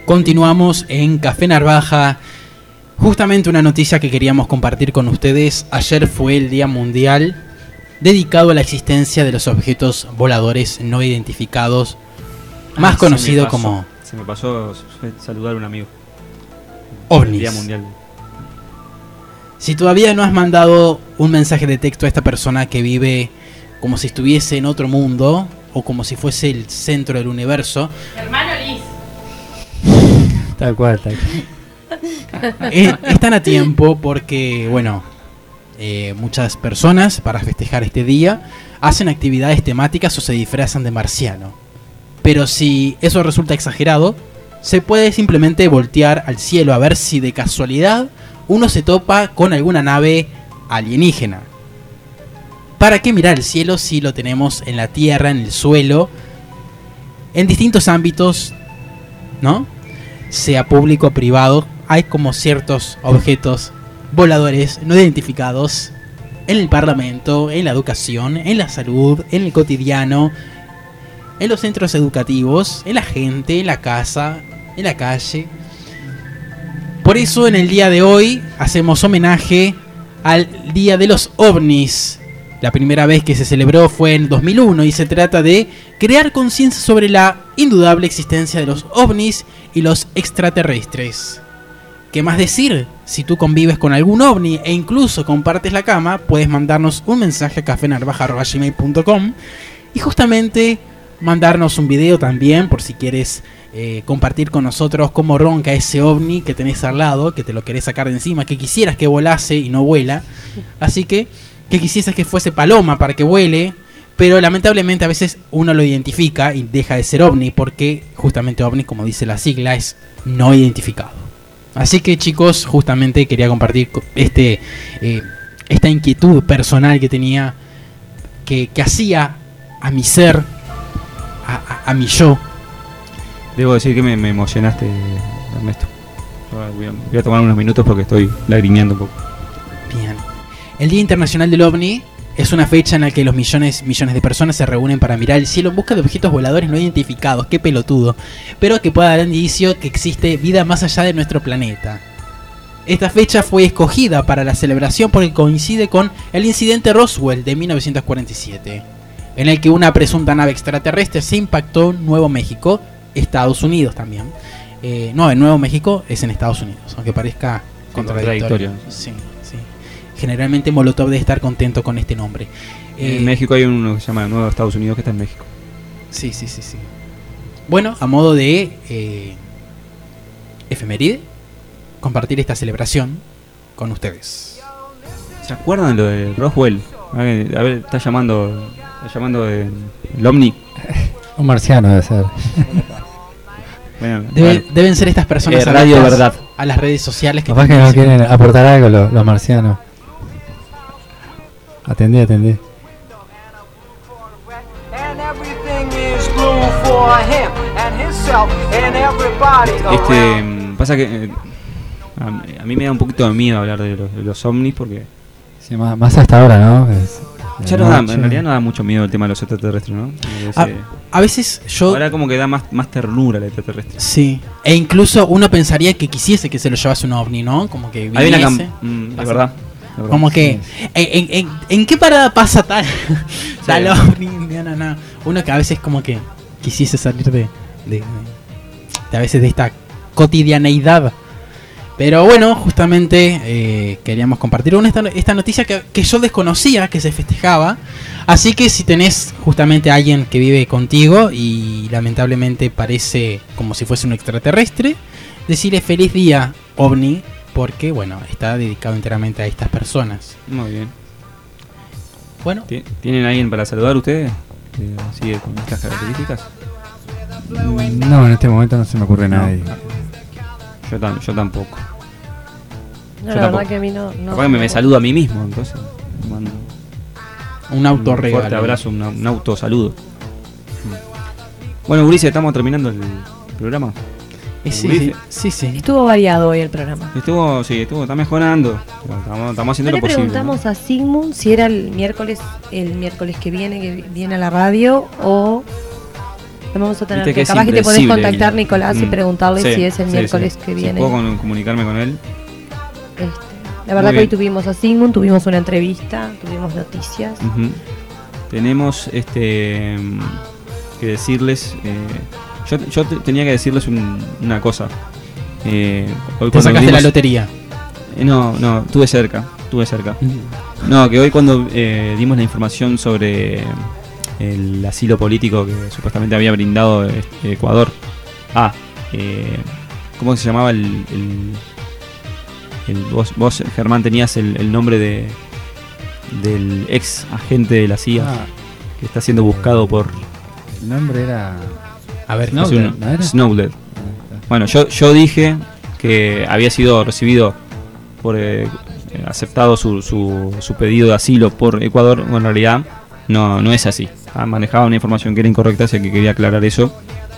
Continuamos en Café Narvaja. Justamente una noticia que queríamos compartir con ustedes. Ayer fue el Día Mundial dedicado a la existencia de los objetos voladores no identificados, más conocido como... Se me pasó saludar a un amigo. OVNIs. El Día Mundial. Si todavía no has mandado un mensaje de texto a esta persona que vive como si estuviese en otro mundo o como si fuese el centro del universo... Hermano Liz. Tal cual. Están a tiempo porque, bueno, muchas personas para festejar este día hacen actividades temáticas o se disfrazan de marciano. Pero si eso resulta exagerado, se puede simplemente voltear al cielo a ver si de casualidad uno se topa con alguna nave alienígena. ¿Para qué mirar el cielo si lo tenemos en la tierra, en el suelo, en distintos ámbitos, ¿no? Sea público o privado, hay como ciertos objetos voladores no identificados en el parlamento, en la educación, en la salud, en el cotidiano, en los centros educativos, en la gente, en la casa, en la calle. Por eso en el día de hoy hacemos homenaje al Día de los OVNIs. La primera vez que se celebró fue en 2001 y se trata de crear conciencia sobre la indudable existencia de los OVNIs y los extraterrestres. ¿Qué más decir? Si tú convives con algún OVNI e incluso compartes la cama, puedes mandarnos un mensaje a cafenarvaja@gmail.com y justamente mandarnos un video también por si quieres compartir con nosotros cómo ronca ese OVNI que tenés al lado, que te lo querés sacar de encima, que quisieras que volase y no vuela. Así que quisieras que fuese paloma para que vuele, pero lamentablemente a veces uno lo identifica y deja de ser OVNI, porque justamente OVNI, como dice la sigla, es no identificado. Así que chicos, justamente quería compartir esta inquietud personal que tenía, que hacía a mi ser, a mi yo. Debo decir que me emocionaste, Ernesto. Voy a tomar unos minutos porque estoy lagrimeando un poco. Bien. El Día Internacional del OVNI es una fecha en la que los millones de personas se reúnen para mirar el cielo en busca de objetos voladores no identificados, qué pelotudo, pero que pueda dar indicio que existe vida más allá de nuestro planeta. Esta fecha fue escogida para la celebración porque coincide con el incidente Roswell de 1947, en el que una presunta nave extraterrestre se impactó en Nuevo México, Estados Unidos también. No, en Nuevo México es en Estados Unidos, aunque parezca contradictorio. Sí. Generalmente Molotov debe estar contento con este nombre. En México hay uno que se llama Nuevo Estados Unidos que está en México. Sí. Bueno, a modo de efeméride, compartir esta celebración con ustedes. ¿Se acuerdan de lo de Roswell? A ver, está llamando el OVNI. Un marciano debe ser. Bueno, deben ser estas personas Radio Verdad a las redes sociales que capaz que no quieren aportar algo los marcianos. Atendí. Pasa que a mí me da un poquito de miedo hablar de los ovnis porque sí, más hasta ahora, ¿no? Ya no da, en realidad no da mucho miedo el tema de los extraterrestres, ¿no? A veces yo... Ahora como que da más ternura al extraterrestre. Sí, e incluso uno pensaría que quisiese que se lo llevase un ovni, ¿no? Como que viniese. De verdad. Como que, sí. ¿En qué parada pasa tal ovni? No. Uno que a veces como que quisiese salir de a veces de esta cotidianeidad. Pero bueno, justamente queríamos compartir esta noticia que yo desconocía que se festejaba. Así que si tenés justamente a alguien que vive contigo y lamentablemente parece como si fuese un extraterrestre, decirle feliz día, OVNI, porque bueno, está dedicado enteramente a estas personas. Muy bien. Bueno. ¿Tienen a alguien para saludar ustedes? ¿Así con estas características? No, en este momento no se me ocurre nadie. Yo tampoco. No, la verdad que a mí no. Capaz me saludo a mí mismo, entonces. Mando un autorregalo. Un fuerte abrazo, un autosaludo. Bueno, Ulises, estamos terminando el programa. Sí. Estuvo variado hoy el programa. Está mejorando. Estamos haciendo lo posible. Le preguntamos a Sigmund si era el miércoles que viene a la radio o Vamos a tener Viste que que, es capaz que te podés impredecible, contactar, Nicolás, y preguntarle Sí, si es el sí, miércoles sí. que Si viene. puedo comunicarme con él. La verdad Muy que hoy bien. tuvimos a Sigmund, tuvimos una entrevista, tuvimos noticias. Ujú. Tenemos que decirles. Yo tenía que decirles una cosa. Hoy Te cuando sacaste la dimos- lotería. No, estuve cerca. No, que hoy cuando dimos la información sobre el asilo político que supuestamente había brindado Ecuador. ¿Cómo se llamaba vos, Germán, tenías el nombre del ex agente de la CIA que está siendo buscado por El nombre era. A ver, Snowden, es uno- ¿no era? Snowden. Bueno, yo dije que había sido recibido por aceptado su pedido de asilo por Ecuador. Bueno, en realidad no es así. Manejaba una información que era incorrecta, así que quería aclarar eso.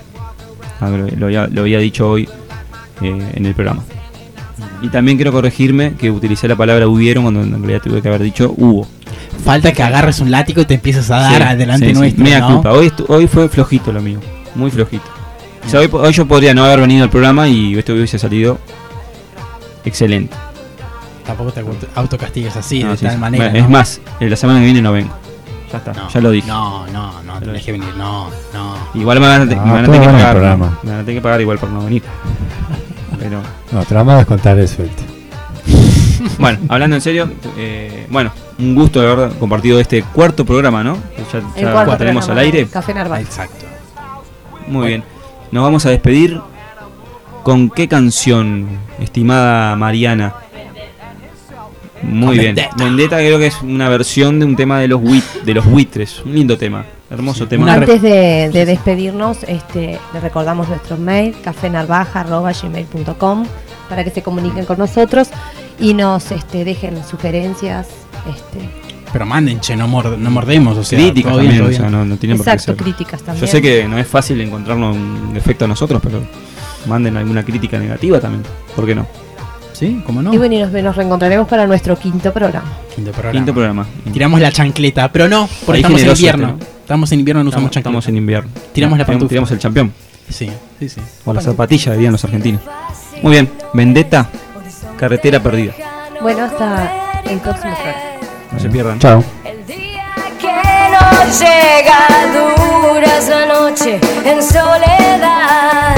Lo había dicho hoy en el programa. Y también quiero corregirme que utilicé la palabra hubieron cuando en realidad tuve que haber dicho hubo. falta que agarres un látigo y te empieces a dar Sí, adelante sí, sí. nuestro, Mea ¿no? culpa. Hoy fue flojito lo mío, muy flojito. O sea, hoy yo podría no haber venido al programa y esto hubiese salido excelente. Tampoco te autocastigues así, No, de sí, tal sí. manera. Bueno, ¿no? es más, la semana que viene no vengo. Ya está, No, ya lo dije. No, tenés que venir, no. Igual me van a No, me van a todo tener que bueno el pagar. programa. Me van a tener que pagar igual por no venir. Pero No, te vamos a descontar el sueldo. bueno, hablando en serio, bueno, un gusto de haber compartido este cuarto programa, ¿no? El Ya cuarto lo tenemos programa al aire. de Café Narváez. Exacto. Muy bien. Nos vamos a despedir. ¿Con qué canción, estimada Mariana? Muy Con bien. Vendetta. Vendetta creo que es una versión de un tema de los buitres. Un lindo tema. Hermoso tema. Una Antes de despedirnos, le recordamos nuestro mail, cafenarvaja@gmail.com, para que se comuniquen con nosotros y nos dejen sugerencias. Pero manden, che, no mordemos, o sea, Críticas todo bien, también, todo o sea, bien. no tienen por qué Exacto, ser. críticas también. Yo sé que no es fácil encontrarnos un defecto a nosotros, pero manden alguna crítica negativa también. ¿Por qué no? ¿Sí? ¿Cómo no? Y bueno, y nos reencontraremos para nuestro quinto programa. Quinto programa. Tiramos la chancleta, pero no, porque Ahí estamos en generoso invierno. este, ¿no? Estamos en invierno, no usamos chancleta. Estamos en invierno. Tiramos la pantufla. Tiramos el campeón. Sí. O la zapatilla, dirían los argentinos. Muy bien. Vendetta, carretera perdida. Bueno, hasta el próximo programa. No se pierdan. Chao. El día que no llega, dura esa noche en soledad.